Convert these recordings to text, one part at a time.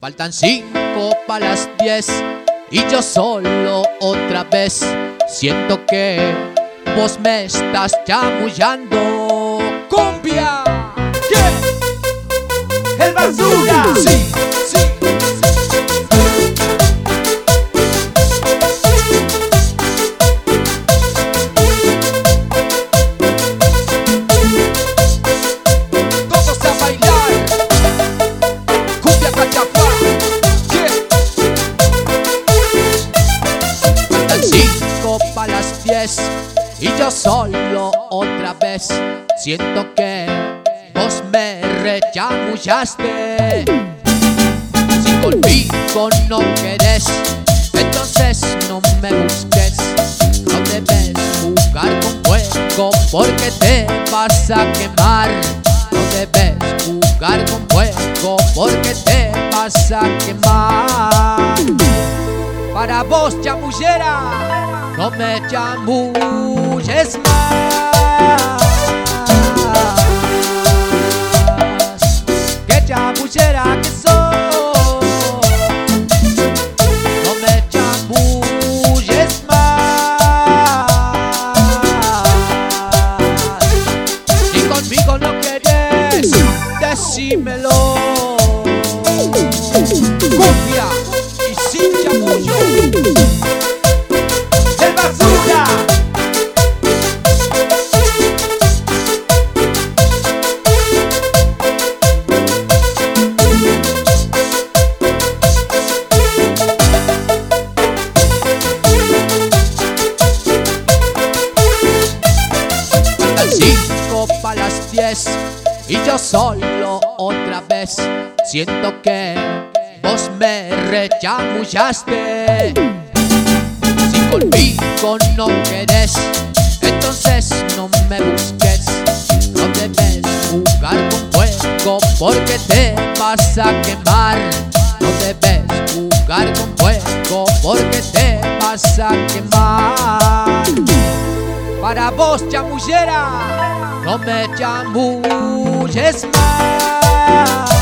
Faltan 5 para las 10 y yo solo otra vez siento que vos me estás chamullando. ¡Cumbia! ¿Qué? ¡El basura! Sí, sí. Todos a bailar. Cumbia cachapá. ¿Qué? Faltan 5 para las 10 y yo solo otra vez siento que vos me rechamullaste. Si conmigo no querés, entonces no me busques. No debes jugar con fuego porque te vas a quemar. No debes jugar con fuego porque te vas a quemar. Para vos, chamullera, no me chamulles más. Que chamullera que sos, no me chamulles más. Si conmigo no querés, decímelo. Cumbia y sin chamullo. ¡El basura! Faltan 5 para las 10 y yo solo otra vez siento que vos me rechamullaste. Si conmigo no querés, entonces no me busques. No debes jugar con fuego porque te vas a quemar. No debes jugar con fuego porque te vas a quemar. Para vos, chamullera, no me chamulles más.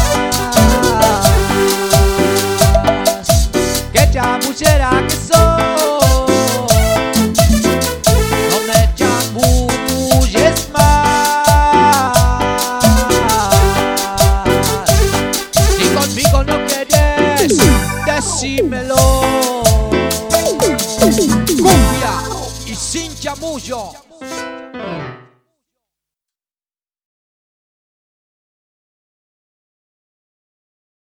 Que chamullera que sos, no me chamulles más. Si conmigo no querés, decímelo. Cumbia y sin chamullo.